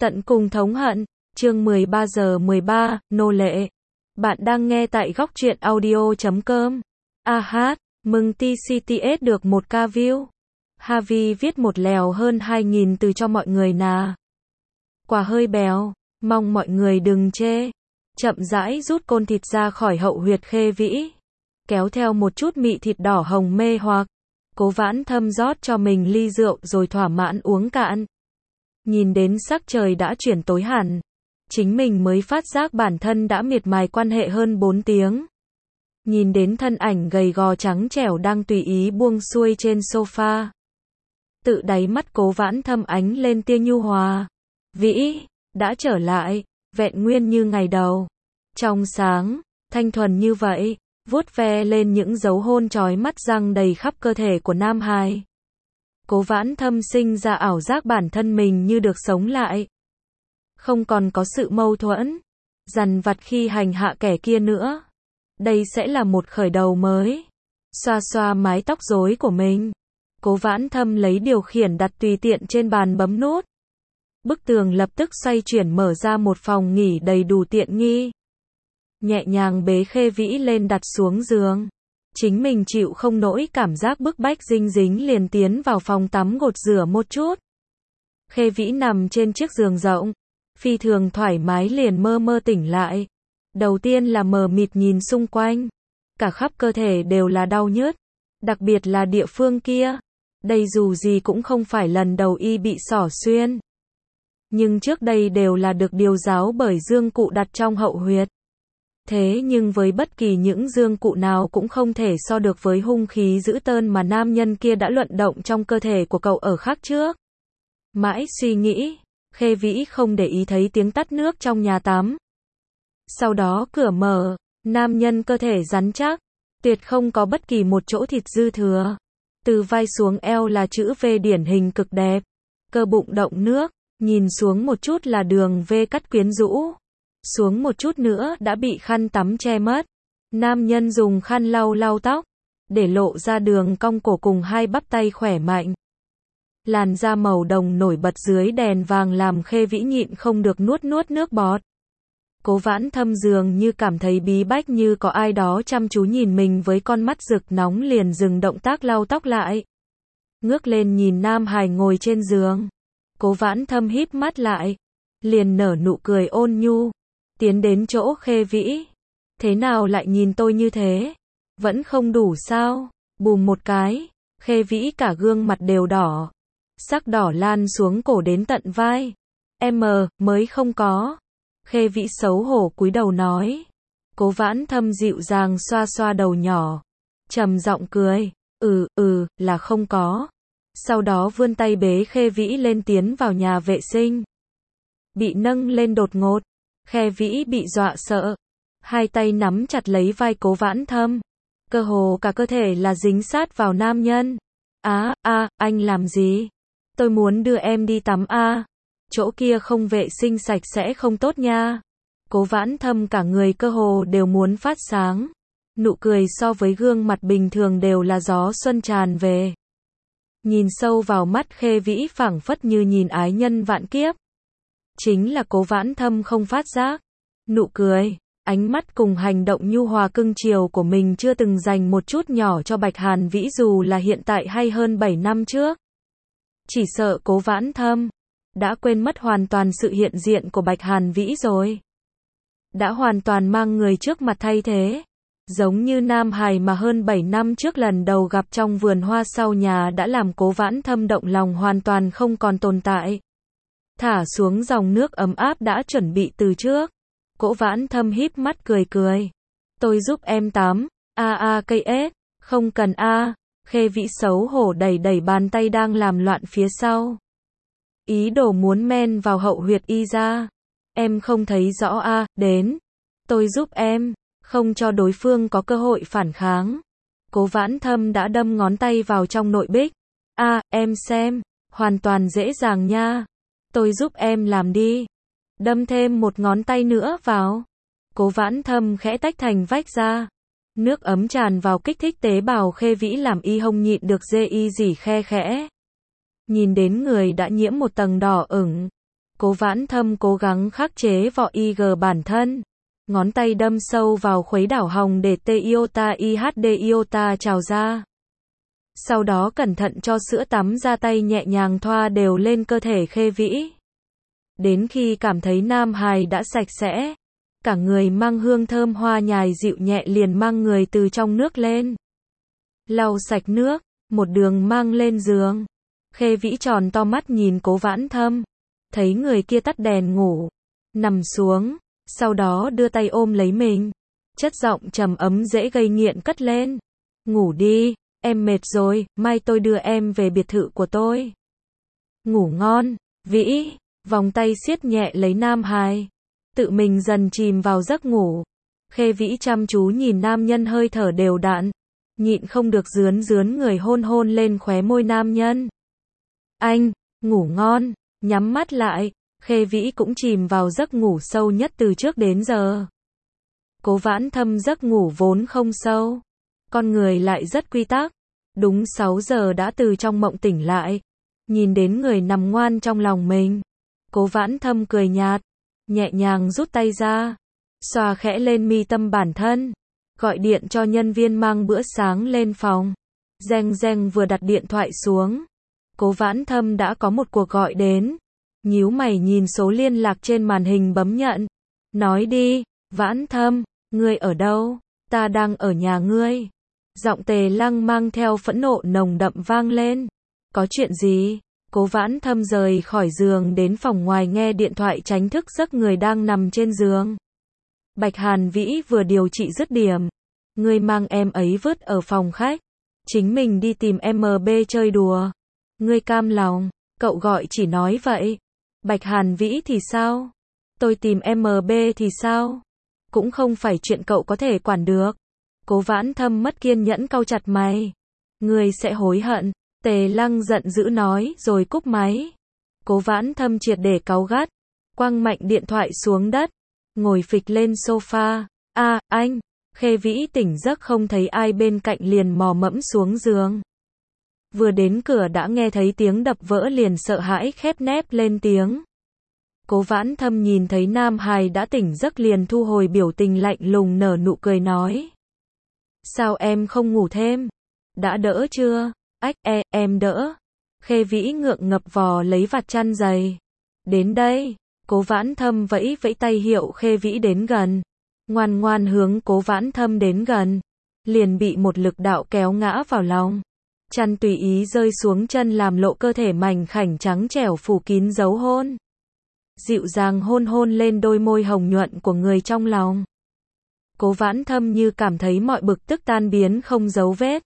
Tận cùng thống hận, chương 13 giờ 13, nô lệ. Bạn đang nghe tại góc truyện audio.com. Mừng TCTS được 1k view. Harvey viết một lèo hơn 2.000 từ cho mọi người nà. Quả hơi béo, mong mọi người đừng chê. Chậm rãi rút côn thịt ra khỏi hậu huyệt Khê Vĩ. Kéo theo một chút mị thịt đỏ hồng mê hoặc. Cố Vãn Thâm rót cho mình ly rượu rồi thỏa mãn uống cạn. Nhìn đến sắc trời đã chuyển tối hẳn. Chính mình mới phát giác bản thân đã miệt mài quan hệ hơn 4 tiếng. Nhìn đến thân ảnh gầy gò trắng trẻo đang tùy ý buông xuôi trên sofa. Tự đáy mắt Cố Vãn Thâm ánh lên tia nhu hòa. Vĩ, đã trở lại, vẹn nguyên như ngày đầu. Trong sáng, thanh thuần như vậy, vuốt ve lên những dấu hôn chói mắt răng đầy khắp cơ thể của Nam Hải. Cố Vãn Thâm sinh ra ảo giác bản thân mình như được sống lại. Không còn có sự mâu thuẫn, dằn vặt khi hành hạ kẻ kia nữa. Đây sẽ là một khởi đầu mới. Xoa xoa mái tóc rối của mình. Cố Vãn Thâm lấy điều khiển đặt tùy tiện trên bàn bấm nút. Bức tường lập tức xoay chuyển mở ra một phòng nghỉ đầy đủ tiện nghi. Nhẹ nhàng bế Khê Vĩ lên đặt xuống giường. Chính mình chịu không nổi cảm giác bức bách dinh dính liền tiến vào phòng tắm gột rửa một chút. Khê Vĩ nằm trên chiếc giường rộng, phi thường thoải mái liền mơ mơ tỉnh lại. Đầu tiên là mờ mịt nhìn xung quanh. Cả khắp cơ thể đều là đau nhức. Đặc biệt là địa phương kia. Đây dù gì cũng không phải lần đầu y bị xỏ xuyên. Nhưng trước đây đều là được điều giáo bởi dương cụ đặt trong hậu huyệt. Thế nhưng với bất kỳ những dương cụ nào cũng không thể so được với hung khí dữ tợn mà nam nhân kia đã luận động trong cơ thể của cậu ở khắc trước. Mãi suy nghĩ, Khê Vĩ không để ý thấy tiếng tắt nước trong nhà tắm. Sau đó cửa mở, nam nhân cơ thể rắn chắc, tuyệt không có bất kỳ một chỗ thịt dư thừa. Từ vai xuống eo là chữ V điển hình cực đẹp, cơ bụng động nước, nhìn xuống một chút là đường V cắt quyến rũ. Xuống một chút nữa đã bị khăn tắm che mất. Nam nhân dùng khăn lau lau tóc, để lộ ra đường cong cổ cùng hai bắp tay khỏe mạnh. Làn da màu đồng nổi bật dưới đèn vàng làm Khê Vĩ nhịn không được nuốt nước bọt. Cố Vãn Thâm dường như cảm thấy bí bách như có ai đó chăm chú nhìn mình với con mắt rực nóng liền dừng động tác lau tóc lại. Ngước lên nhìn Nam Hải ngồi trên giường. Cố Vãn Thâm híp mắt lại, liền nở nụ cười ôn nhu. Tiến đến chỗ Khê Vĩ. Thế nào lại nhìn tôi như thế? Vẫn không đủ sao? Bùm một cái, Khê Vĩ cả gương mặt đều đỏ. Sắc đỏ lan xuống cổ đến tận vai. Mới không có. Khê Vĩ xấu hổ cúi đầu nói. Cố Vãn Thâm dịu dàng xoa xoa đầu nhỏ. Trầm giọng cười. Là không có. Sau đó vươn tay bế Khê Vĩ lên tiến vào nhà vệ sinh. Bị nâng lên đột ngột. Khê Vĩ bị dọa sợ. Hai tay nắm chặt lấy vai Cố Vãn Thâm. Cơ hồ cả cơ thể là dính sát vào nam nhân. Anh làm gì? Tôi muốn đưa em đi tắm chỗ kia không vệ sinh sạch sẽ không tốt nha. Cố Vãn Thâm cả người cơ hồ đều muốn phát sáng. Nụ cười so với gương mặt bình thường đều là gió xuân tràn về. Nhìn sâu vào mắt Khê Vĩ phảng phất như nhìn ái nhân vạn kiếp. Chính là Cố Vãn Thâm không phát giác. Nụ cười, ánh mắt cùng hành động nhu hòa cưng chiều của mình chưa từng dành một chút nhỏ cho Bạch Hàn Vĩ dù là hiện tại hay hơn 7 năm trước. Chỉ sợ Cố Vãn Thâm đã quên mất hoàn toàn sự hiện diện của Bạch Hàn Vĩ rồi. Đã hoàn toàn mang người trước mặt thay thế. Giống như Nam Hải mà hơn 7 năm trước lần đầu gặp trong vườn hoa sau nhà đã làm Cố Vãn Thâm động lòng hoàn toàn không còn tồn tại. Thả xuống dòng nước ấm áp đã chuẩn bị từ trước. Cố Vãn Thâm híp mắt cười. Tôi giúp em tắm. KS. Không cần Khê Vĩ xấu hổ đẩy bàn tay đang làm loạn phía sau. Ý đồ muốn men vào hậu huyệt y ra. Em không thấy rõ đến. Tôi giúp em. Không cho đối phương có cơ hội phản kháng. Cố Vãn Thâm đã đâm ngón tay vào trong nội bích. Em xem. Hoàn toàn dễ dàng nha. Tôi giúp em làm đi. Đâm thêm một ngón tay nữa vào. Cố Vãn Thâm khẽ tách thành vách ra. Nước ấm tràn vào kích thích tế bào Khê Vĩ làm y hông nhịn được dê y rỉ khe khẽ. Nhìn đến người đã nhiễm một tầng đỏ ửng. Cố Vãn Thâm cố gắng khắc chế vỏ IG bản thân. Ngón tay đâm sâu vào khuấy đảo hồng để iota IHD iota trào ra. Sau đó cẩn thận cho sữa tắm ra tay nhẹ nhàng thoa đều lên cơ thể Khê Vĩ. Đến khi cảm thấy nam hài đã sạch sẽ, cả người mang hương thơm hoa nhài dịu nhẹ liền mang người từ trong nước lên. Lau sạch nước, một đường mang lên giường. Khê Vĩ tròn to mắt nhìn Cố Vãn Thâm, thấy người kia tắt đèn ngủ, nằm xuống, sau đó đưa tay ôm lấy mình. Chất giọng trầm ấm dễ gây nghiện cất lên. Ngủ đi, em mệt rồi, mai tôi đưa em về biệt thự của tôi. Ngủ ngon, Vĩ, vòng tay siết nhẹ lấy nam hài. Tự mình dần chìm vào giấc ngủ. Khê Vĩ chăm chú nhìn nam nhân hơi thở đều đặn, nhịn không được rướn rướn người hôn hôn lên khóe môi nam nhân. Anh, ngủ ngon, nhắm mắt lại, Khê Vĩ cũng chìm vào giấc ngủ sâu nhất từ trước đến giờ. Cố Vãn Thâm giấc ngủ vốn không sâu, con người lại rất quy tắc. Đúng 6 giờ đã từ trong mộng tỉnh lại, nhìn đến người nằm ngoan trong lòng mình. Cố Vãn Thâm cười nhạt, nhẹ nhàng rút tay ra, xoa khẽ lên mi tâm bản thân, gọi điện cho nhân viên mang bữa sáng lên phòng. Reng reng vừa đặt điện thoại xuống, Cố Vãn Thâm đã có một cuộc gọi đến. Nhíu mày nhìn số liên lạc trên màn hình bấm nhận. Nói đi, Vãn Thâm, ngươi ở đâu? Ta đang ở nhà ngươi. Giọng Tề Lăng mang theo phẫn nộ nồng đậm vang lên. Có chuyện gì? Cố Vãn Thâm rời khỏi giường đến phòng ngoài nghe điện thoại tránh thức giấc người đang nằm trên giường. Bạch Hàn Vĩ vừa điều trị dứt điểm. Ngươi mang em ấy vứt ở phòng khách. Chính mình đi tìm MB chơi đùa. Ngươi cam lòng, cậu gọi chỉ nói vậy. Bạch Hàn Vĩ thì sao? Tôi tìm MB thì sao? Cũng không phải chuyện cậu có thể quản được. Cố Vãn Thâm mất kiên nhẫn cau chặt mày. Ngươi sẽ hối hận. Tề Lăng giận dữ nói rồi cúp máy. Cố Vãn Thâm triệt để cáu gắt, quăng mạnh điện thoại xuống đất, ngồi phịch lên sofa. Anh, Khê Vĩ tỉnh giấc không thấy ai bên cạnh liền mò mẫm xuống giường. Vừa đến cửa đã nghe thấy tiếng đập vỡ liền sợ hãi khép nép lên tiếng. Cố Vãn Thâm nhìn thấy nam hài đã tỉnh giấc liền thu hồi biểu tình lạnh lùng nở nụ cười nói. Sao em không ngủ thêm? Đã đỡ chưa? Em đỡ. Khê Vĩ ngượng ngập vò lấy vạt chăn dày. Đến đây. Cố Vãn Thâm vẫy vẫy tay hiệu Khê Vĩ đến gần. Ngoan ngoan hướng Cố Vãn Thâm đến gần. Liền bị một lực đạo kéo ngã vào lòng. Chăn tùy ý rơi xuống chân làm lộ cơ thể mảnh khảnh trắng trẻo phủ kín dấu hôn. Dịu dàng hôn hôn lên đôi môi hồng nhuận của người trong lòng. Cố Vãn Thâm như cảm thấy mọi bực tức tan biến không dấu vết.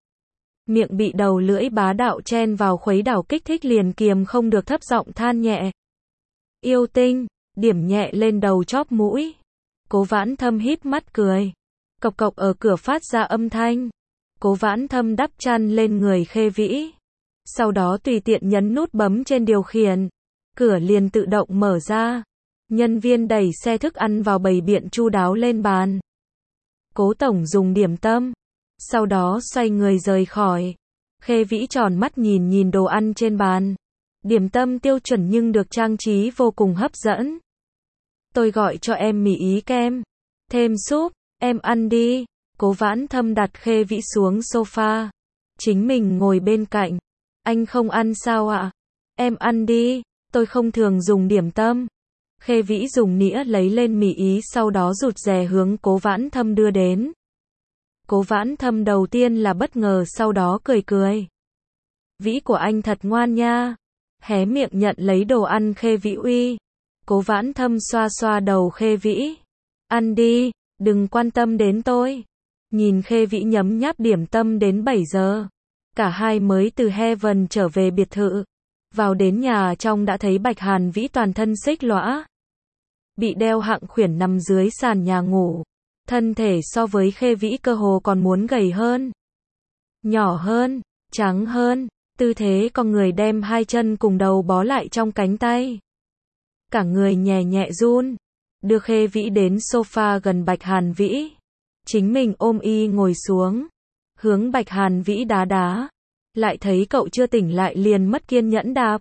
Miệng bị đầu lưỡi bá đạo chen vào khuấy đảo kích thích liền kiềm không được thấp giọng than nhẹ. Yêu tinh, điểm nhẹ lên đầu chóp mũi. Cố Vãn Thâm híp mắt cười. Cộc cộc ở cửa phát ra âm thanh. Cố Vãn Thâm đắp chăn lên người Khê Vĩ. Sau đó tùy tiện nhấn nút bấm trên điều khiển. Cửa liền tự động mở ra. Nhân viên đẩy xe thức ăn vào bày biện chu đáo lên bàn. Cố tổng dùng điểm tâm. Sau đó xoay người rời khỏi. Khê Vĩ tròn mắt nhìn nhìn đồ ăn trên bàn. Điểm tâm tiêu chuẩn nhưng được trang trí vô cùng hấp dẫn. Tôi gọi cho em mì ý kem. Thêm súp, em ăn đi. Cố Vãn Thâm đặt Khê Vĩ xuống sofa. Chính mình ngồi bên cạnh. Anh không ăn sao ạ? Em ăn đi, tôi không thường dùng điểm tâm. Khê Vĩ dùng nĩa lấy lên mì ý sau đó rụt rè hướng Cố Vãn Thâm đưa đến. Cố Vãn Thâm đầu tiên là bất ngờ sau đó cười cười. Vĩ của anh thật ngoan nha. Hé miệng nhận lấy đồ ăn Khê Vĩ uy. Cố Vãn Thâm xoa xoa đầu Khê Vĩ. Ăn đi, đừng quan tâm đến tôi. Nhìn Khê Vĩ nhấm nháp điểm tâm đến 7 giờ. Cả hai mới từ Heaven trở về biệt thự. Vào đến nhà trong đã thấy Bạch Hàn Vĩ toàn thân xích lõa. Bị đeo hạng khuyển nằm dưới sàn nhà ngủ. Thân thể so với Khê Vĩ cơ hồ còn muốn gầy hơn. Nhỏ hơn, trắng hơn. Tư thế con người đem hai chân cùng đầu bó lại trong cánh tay. Cả người nhẹ nhẹ run. Đưa Khê Vĩ đến sofa gần Bạch Hàn Vĩ. Chính mình ôm y ngồi xuống. Hướng Bạch Hàn Vĩ đá đá. Lại thấy cậu chưa tỉnh lại liền mất kiên nhẫn đạp.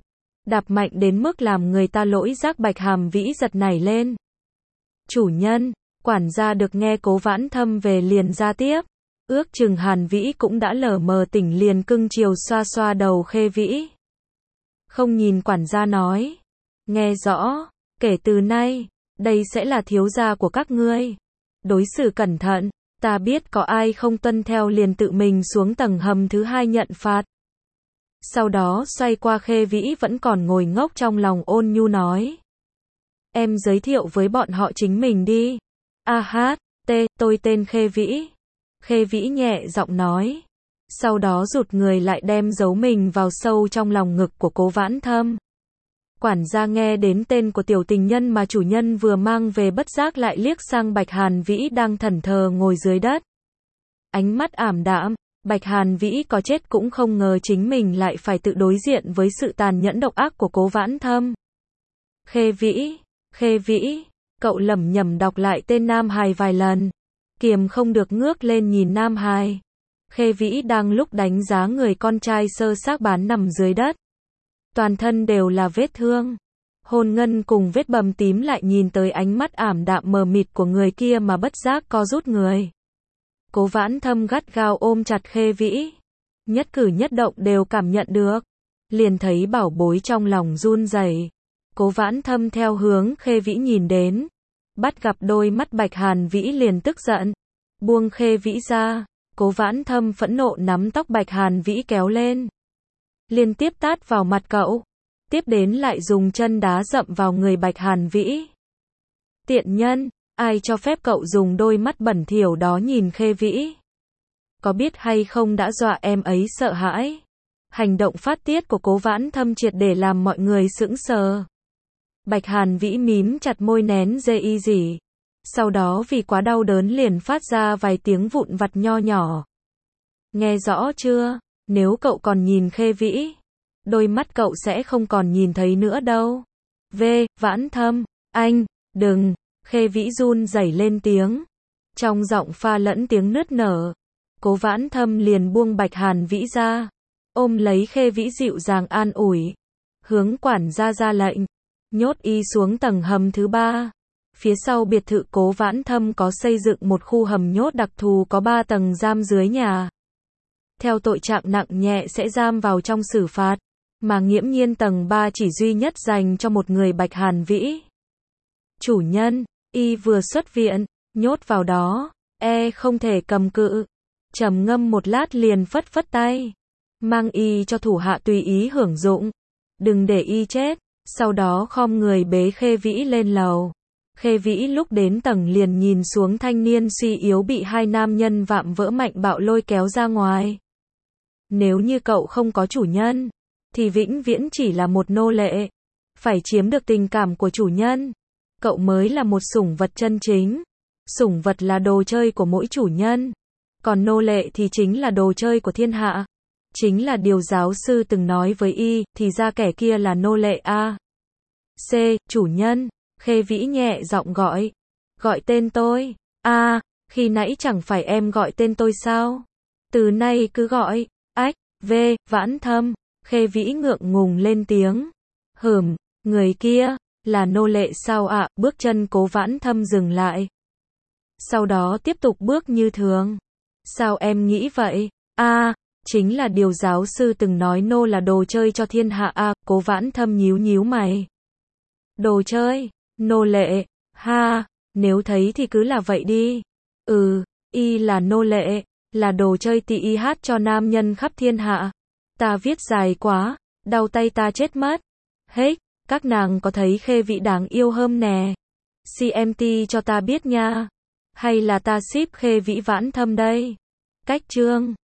đạp mạnh đến mức làm người ta lỗi giác Bạch Hàm Vĩ giật nảy lên. Chủ nhân, quản gia được nghe Cố Vãn Thâm về liền ra tiếp. Ước chừng Hàn Vĩ cũng đã lờ mờ tỉnh liền cưng chiều xoa xoa đầu Khê Vĩ. Không nhìn quản gia nói. Nghe rõ, kể từ nay, đây sẽ là thiếu gia của các ngươi. Đối xử cẩn thận, ta biết có ai không tuân theo liền tự mình xuống tầng hầm thứ 2 nhận phạt. Sau đó xoay qua Khê Vĩ vẫn còn ngồi ngốc trong lòng ôn nhu nói. Em giới thiệu với bọn họ chính mình đi. Tôi tên Khê Vĩ. Khê Vĩ nhẹ giọng nói. Sau đó rụt người lại đem giấu mình vào sâu trong lòng ngực của Cố Vãn Thâm. Quản gia nghe đến tên của tiểu tình nhân mà chủ nhân vừa mang về bất giác lại liếc sang Bạch Hàn Vĩ đang thẫn thờ ngồi dưới đất. Ánh mắt ảm đạm, Bạch Hàn Vĩ có chết cũng không ngờ chính mình lại phải tự đối diện với sự tàn nhẫn độc ác của Cố Vãn Thâm. Khê Vĩ, cậu lẩm nhẩm đọc lại tên Nam Hài vài lần. Kiềm không được ngước lên nhìn Nam Hài. Khê Vĩ đang lúc đánh giá người con trai sơ xác bán nằm dưới đất. Toàn thân đều là vết thương. Hồn ngân cùng vết bầm tím lại nhìn tới ánh mắt ảm đạm mờ mịt của người kia mà bất giác co rút người. Cố Vãn Thâm gắt gao ôm chặt Khê Vĩ. Nhất cử nhất động đều cảm nhận được. Liền thấy bảo bối trong lòng run rẩy. Cố Vãn Thâm theo hướng Khê Vĩ nhìn đến. Bắt gặp đôi mắt Bạch Hàn Vĩ liền tức giận. Buông Khê Vĩ ra. Cố Vãn Thâm phẫn nộ nắm tóc Bạch Hàn Vĩ kéo lên. Liên tiếp tát vào mặt cậu. Tiếp đến lại dùng chân đá dậm vào người Bạch Hàn Vĩ. Tiện nhân, ai cho phép cậu dùng đôi mắt bẩn thỉu đó nhìn Khê Vĩ? Có biết hay không đã dọa em ấy sợ hãi? Hành động phát tiết của Cố Vãn Thâm triệt để làm mọi người sững sờ. Bạch Hàn Vĩ mím chặt môi nén dê y dỉ. Sau đó vì quá đau đớn liền phát ra vài tiếng vụn vặt nho nhỏ. Nghe rõ chưa? Nếu cậu còn nhìn Khê Vĩ, đôi mắt cậu sẽ không còn nhìn thấy nữa đâu. Vãn Thâm, anh, đừng. Khê Vĩ run rẩy lên tiếng. Trong giọng pha lẫn tiếng nức nở. Cố Vãn Thâm liền buông Bạch Hàn Vĩ ra. Ôm lấy Khê Vĩ dịu dàng an ủi. Hướng quản gia ra lệnh. Nhốt y xuống tầng hầm thứ 3. Phía sau biệt thự Cố Vãn Thâm có xây dựng một khu hầm nhốt đặc thù có 3 tầng giam dưới nhà. Theo tội trạng nặng nhẹ sẽ giam vào trong xử phạt. Mà nghiễm nhiên tầng 3 chỉ duy nhất dành cho một người Bạch Hàn Vĩ. Chủ nhân, y vừa xuất viện, nhốt vào đó, không thể cầm cự. Trầm ngâm một lát liền phất phất tay. Mang y cho thủ hạ tùy ý hưởng dụng. Đừng để y chết. Sau đó khom người bế Khê Vĩ lên lầu. Khê Vĩ lúc đến tầng liền nhìn xuống thanh niên suy yếu bị hai nam nhân vạm vỡ mạnh bạo lôi kéo ra ngoài. Nếu như cậu không có chủ nhân, thì vĩnh viễn chỉ là một nô lệ. Phải chiếm được tình cảm của chủ nhân. Cậu mới là một sủng vật chân chính. Sủng vật là đồ chơi của mỗi chủ nhân. Còn nô lệ thì chính là đồ chơi của thiên hạ. Chính là điều giáo sư từng nói với y, thì ra kẻ kia là nô lệ a. Chủ nhân. Khê Vĩ nhẹ giọng gọi. Gọi tên tôi. Khi nãy chẳng phải em gọi tên tôi sao? Từ nay cứ gọi. Vãn Thâm. Khê Vĩ ngượng ngùng lên tiếng. Người kia, là nô lệ sao ạ? Bước chân Cố Vãn Thâm dừng lại. Sau đó tiếp tục bước như thường. Sao em nghĩ vậy? Chính là điều giáo sư từng nói nô là đồ chơi cho thiên hạ a. Cố Vãn Thâm nhíu nhíu mày. Đồ chơi, nô lệ, nếu thấy thì cứ là vậy đi. Y là nô lệ, là đồ chơi tỉ hát cho nam nhân khắp thiên hạ. Ta viết dài quá, đau tay ta chết mất. Các nàng có thấy Khê Vĩ đáng yêu hơn nè? CMT cho ta biết nha. Hay là ta ship Khê Vĩ Vãn Thâm đây? Cách chương